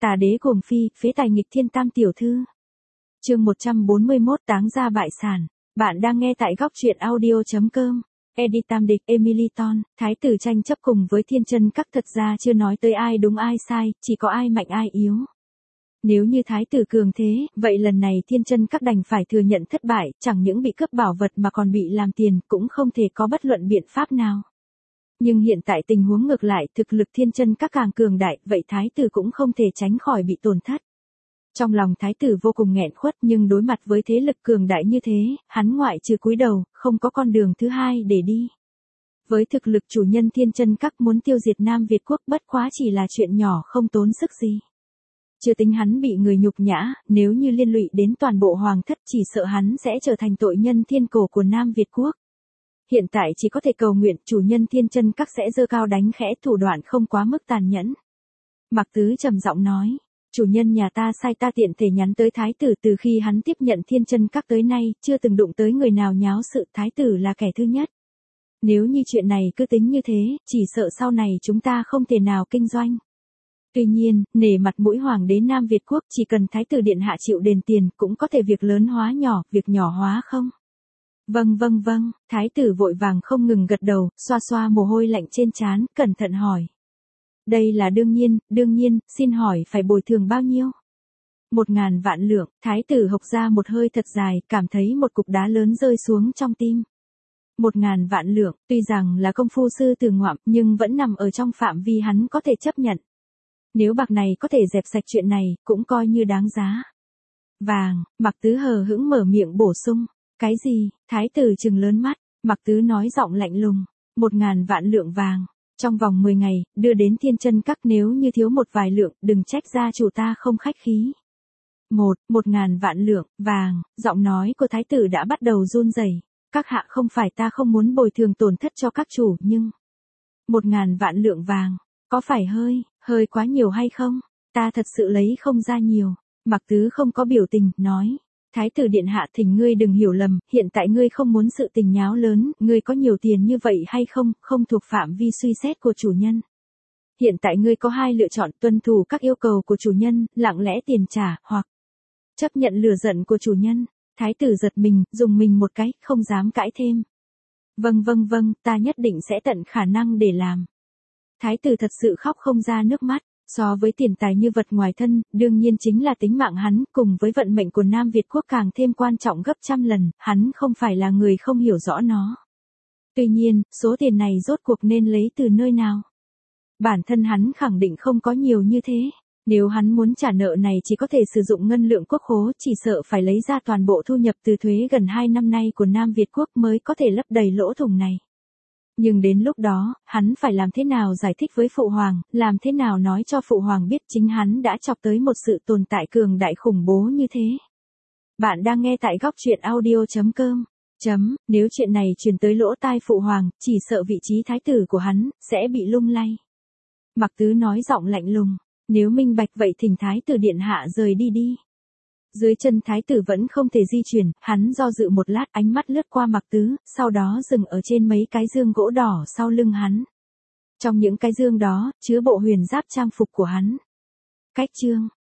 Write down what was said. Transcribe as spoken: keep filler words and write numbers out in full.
Tà đế cuồng phi, phế tài nghịch thiên tam tiểu thư. Chương một trăm bốn mươi mốt táng ra bại sản. Bạn đang nghe tại góc truyện audio.com. Edit tam địch Emiliton, thái tử tranh chấp cùng với thiên chân các thật ra chưa nói tới ai đúng ai sai, chỉ có ai mạnh ai yếu. Nếu như thái tử cường thế, vậy lần này thiên chân các đành phải thừa nhận thất bại, chẳng những bị cướp bảo vật mà còn bị làm tiền, cũng không thể có bất luận biện pháp nào. Nhưng hiện tại tình huống ngược lại, thực lực thiên chân các càng cường đại, vậy thái tử cũng không thể tránh khỏi bị tổn thất. Trong lòng thái tử vô cùng nghẹn khuất, nhưng đối mặt với thế lực cường đại như thế, hắn ngoại trừ cúi đầu, không có con đường thứ hai để đi. Với thực lực chủ nhân thiên chân các muốn tiêu diệt Nam Việt quốc bất quá chỉ là chuyện nhỏ không tốn sức gì. Chưa tính hắn bị người nhục nhã, nếu như liên lụy đến toàn bộ hoàng thất chỉ sợ hắn sẽ trở thành tội nhân thiên cổ của Nam Việt quốc. Hiện tại chỉ có thể cầu nguyện chủ nhân thiên chân các sẽ giơ cao đánh khẽ, thủ đoạn không quá mức tàn nhẫn. Mạc Tứ trầm giọng nói, chủ nhân nhà ta sai ta tiện thể nhắn tới thái tử, từ khi hắn tiếp nhận thiên chân các tới nay, chưa từng đụng tới người nào nháo sự, thái tử là kẻ thứ nhất. Nếu như chuyện này cứ tính như thế, chỉ sợ sau này chúng ta không thể nào kinh doanh. Tuy nhiên, nể mặt mũi hoàng đế Nam Việt quốc, chỉ cần thái tử điện hạ chịu đền tiền, cũng có thể việc lớn hóa nhỏ, việc nhỏ hóa không? Vâng vâng vâng, thái tử vội vàng không ngừng gật đầu, xoa xoa mồ hôi lạnh trên trán, cẩn thận hỏi. Đây là đương nhiên, đương nhiên, xin hỏi phải bồi thường bao nhiêu? Một ngàn vạn lượng, thái tử hộc ra một hơi thật dài, cảm thấy một cục đá lớn rơi xuống trong tim. Một ngàn vạn lượng, tuy rằng là công phu sư từ ngoạm, nhưng vẫn nằm ở trong phạm vi hắn có thể chấp nhận. Nếu bạc này có thể dẹp sạch chuyện này, cũng coi như đáng giá. Vàng, Mạc Tứ hờ hững mở miệng bổ sung. Cái gì? Thái tử trừng lớn mắt, Mạc Tứ nói giọng lạnh lùng. Một ngàn vạn lượng vàng. Trong vòng mười ngày, đưa đến thiên chân các, nếu như thiếu một vài lượng, đừng trách gia chủ ta không khách khí. Một, một ngàn vạn lượng, vàng, giọng nói của thái tử đã bắt đầu run rẩy. Các hạ, không phải ta không muốn bồi thường tổn thất cho các chủ, nhưng... Một ngàn vạn lượng vàng, có phải hơi, hơi quá nhiều hay không? Ta thật sự lấy không ra nhiều. Mạc Tứ không có biểu tình, nói. Thái tử điện hạ, thỉnh ngươi đừng hiểu lầm, hiện tại ngươi không muốn sự tình nháo lớn, ngươi có nhiều tiền như vậy hay không, không thuộc phạm vi suy xét của chủ nhân. Hiện tại ngươi có hai lựa chọn, tuân thủ các yêu cầu của chủ nhân, lặng lẽ tiền trả, hoặc chấp nhận lửa giận của chủ nhân. Thái tử giật mình, dùng mình một cái, không dám cãi thêm. Vâng vâng vâng, ta nhất định sẽ tận khả năng để làm. Thái tử thật sự khóc không ra nước mắt. So với tiền tài như vật ngoài thân, đương nhiên chính là tính mạng hắn, cùng với vận mệnh của Nam Việt quốc càng thêm quan trọng gấp trăm lần, hắn không phải là người không hiểu rõ nó. Tuy nhiên, số tiền này rốt cuộc nên lấy từ nơi nào? Bản thân hắn khẳng định không có nhiều như thế. Nếu hắn muốn trả nợ này chỉ có thể sử dụng ngân lượng quốc khố, chỉ sợ phải lấy ra toàn bộ thu nhập từ thuế gần hai năm nay của Nam Việt quốc mới có thể lấp đầy lỗ thủng này. Nhưng đến lúc đó, hắn phải làm thế nào giải thích với Phụ Hoàng, làm thế nào nói cho Phụ Hoàng biết chính hắn đã chọc tới một sự tồn tại cường đại khủng bố như thế. Bạn đang nghe tại góc truyện audio.com. Chấm, nếu chuyện này truyền tới lỗ tai Phụ Hoàng, chỉ sợ vị trí thái tử của hắn, sẽ bị lung lay. Mạc Tứ nói giọng lạnh lùng, nếu minh bạch vậy thỉnh thái tử điện hạ rời đi đi. Dưới chân thái tử vẫn không thể di chuyển, hắn do dự một lát, ánh mắt lướt qua Mạc Tứ, sau đó dừng ở trên mấy cái dương gỗ đỏ sau lưng hắn. Trong những cái dương đó, chứa bộ huyền giáp trang phục của hắn. Cách chương,